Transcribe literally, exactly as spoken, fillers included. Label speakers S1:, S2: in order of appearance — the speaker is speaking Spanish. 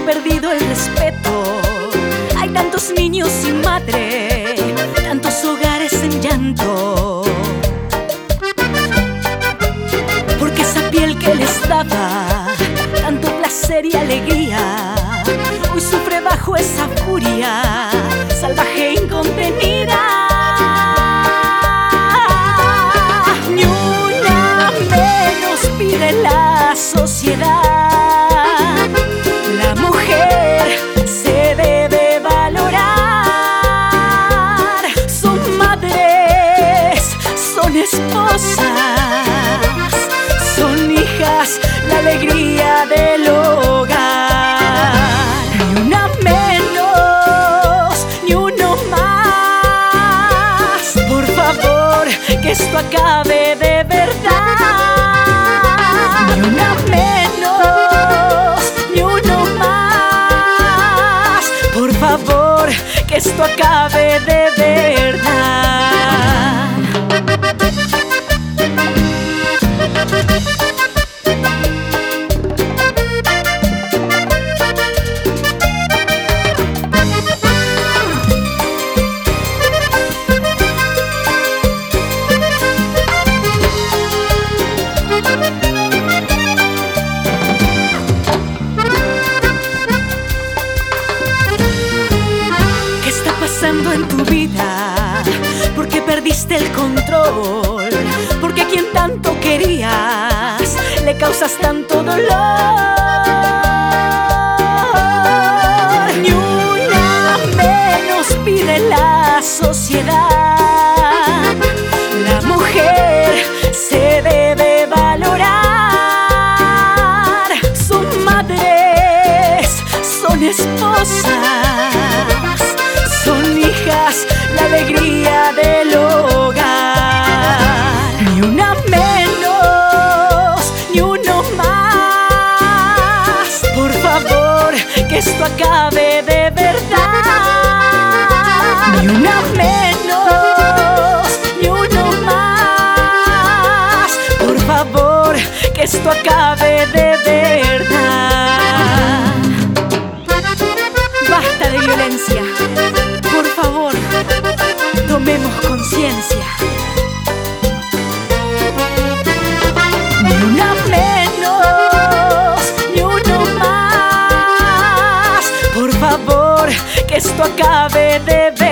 S1: perdido el respeto. Hay tantos niños sin madre, tantos hogares en llanto, porque esa piel que les daba tanto placer y alegría hoy sufre bajo esa furia salvaje e incontenida. Ni una menos pide la sociedad. La mujer se debe valorar. Son madres, son esposas, son hijas, la alegría del hogar. Ni una menos, ni uno más. Por favor, que esto acabe de verdad. Ni una menos, ni uno más. Por favor, que esto acabe de verdad. En tu vida, porque perdiste el control, porque a quien tanto querías le causas tanto dolor. Ni una menos pide la sociedad. La mujer se debe valorar. Son madres, son esposas, son hijas, la alegría del hogar. Ni una menos, ni uno más. Por favor, que esto acabe de verdad. Ni una menos, ni uno más. Por favor, que esto acabe de verdad. Basta de violencia. Por favor, tomemos conciencia. Ni una menos, ni uno más. Por favor, que esto acabe de verdad.